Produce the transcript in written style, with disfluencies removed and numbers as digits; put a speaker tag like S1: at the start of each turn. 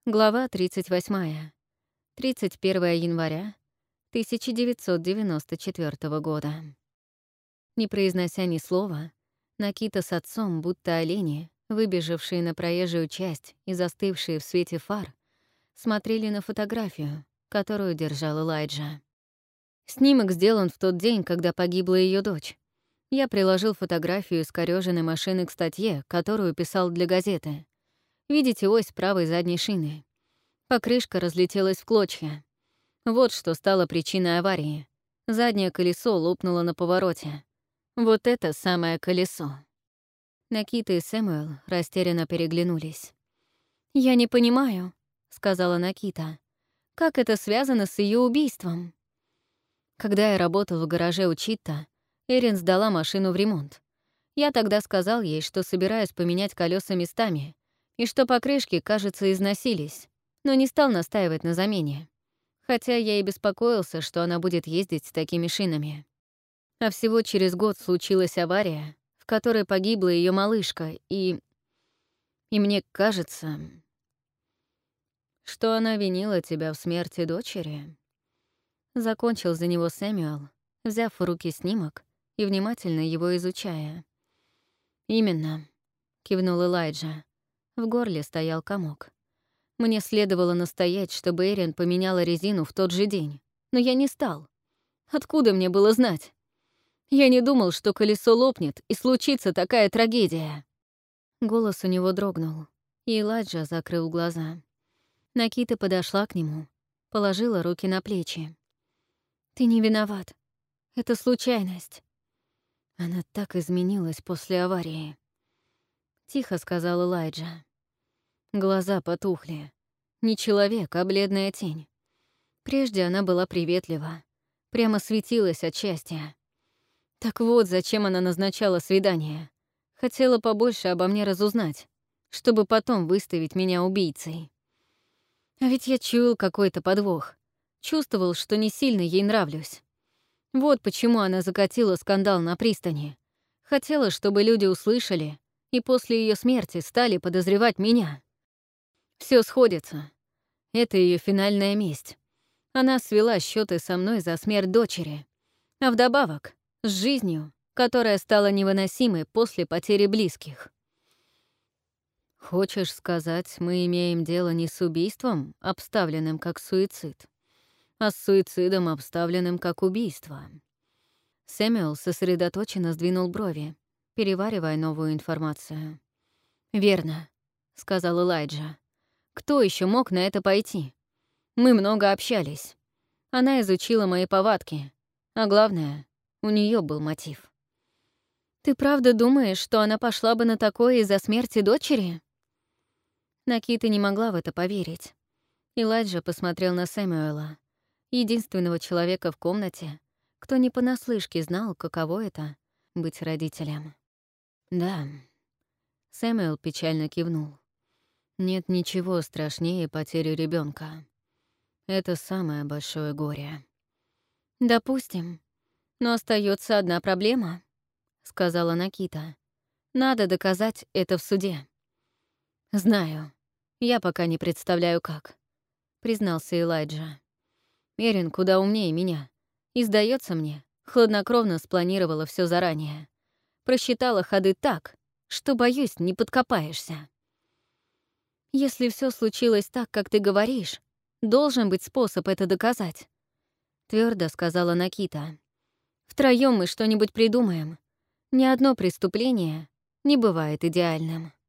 S1: Глава 38. 31 января 1994 года. Не произнося ни слова, Накита с отцом, будто олени, выбежавшие на проезжую часть и застывшие в свете фар, смотрели на фотографию, которую держал Элайджа. Снимок сделан в тот день, когда погибла ее дочь. Я приложил фотографию искорёженной машины к статье, которую писал для газеты. Видите ось правой задней шины? Покрышка разлетелась в клочья. Вот что стало причиной аварии. Заднее колесо лопнуло на повороте. Вот это самое колесо. Накита и Сэмюэл растерянно переглянулись. «Я не понимаю», — сказала Накита. «Как это связано с ее убийством?» Когда я работал в гараже у Читта, Эрин сдала машину в ремонт. Я тогда сказал ей, что собираюсь поменять колеса местами, и что покрышки, кажется, износились, но не стал настаивать на замене. Хотя я и беспокоился, что она будет ездить с такими шинами. А всего через год случилась авария, в которой погибла ее малышка, и мне кажется, что она винила тебя в смерти дочери. Закончил за него Сэмюэл, взяв в руки снимок и внимательно его изучая. «Именно», — кивнул Элайджа. В горле стоял комок. Мне следовало настоять, чтобы Эрин поменяла резину в тот же день, но я не стал. Откуда мне было знать? Я не думал, что колесо лопнет и случится такая трагедия. Голос у него дрогнул, и Элайджа закрыл глаза. Накита подошла к нему, положила руки на плечи. «Ты не виноват. Это случайность». Она так изменилась после аварии. Тихо сказал Элайджа. Глаза потухли. Не человек, а бледная тень. Прежде она была приветлива, прямо светилась от счастья. Так вот, зачем она назначала свидание. Хотела побольше обо мне разузнать, чтобы потом выставить меня убийцей. А ведь я чуял какой-то подвох. Чувствовал, что не сильно ей нравлюсь. Вот почему она закатила скандал на пристани. Хотела, чтобы люди услышали, и после ее смерти стали подозревать меня. Все сходится. Это ее финальная месть. Она свела счеты со мной за смерть дочери. А вдобавок, с жизнью, которая стала невыносимой после потери близких. Хочешь сказать, мы имеем дело не с убийством, обставленным как суицид, а с суицидом, обставленным как убийство? Сэмюэл сосредоточенно сдвинул брови, переваривая новую информацию. «Верно», — сказал Элайджа. «Кто еще мог на это пойти? Мы много общались. Она изучила мои повадки, а главное, у нее был мотив». «Ты правда думаешь, что она пошла бы на такое из-за смерти дочери?» Накита не могла в это поверить. Элайджа посмотрел на Сэмюэла, единственного человека в комнате, кто не понаслышке знал, каково это — быть родителем. «Да», — Сэмюэл печально кивнул. «Нет ничего страшнее потери ребенка. Это самое большое горе». «Допустим. Но остается одна проблема», — сказала Накита. «Надо доказать это в суде». «Знаю. Я пока не представляю, как», — признался Элайджа. «Эрин куда умнее меня. И, сдается мне, хладнокровно спланировала все заранее. Просчитала ходы так, что, боюсь, не подкопаешься». «Если все случилось так, как ты говоришь, должен быть способ это доказать», — твердо сказала Накита. «Втроём мы что-нибудь придумаем. Ни одно преступление не бывает идеальным».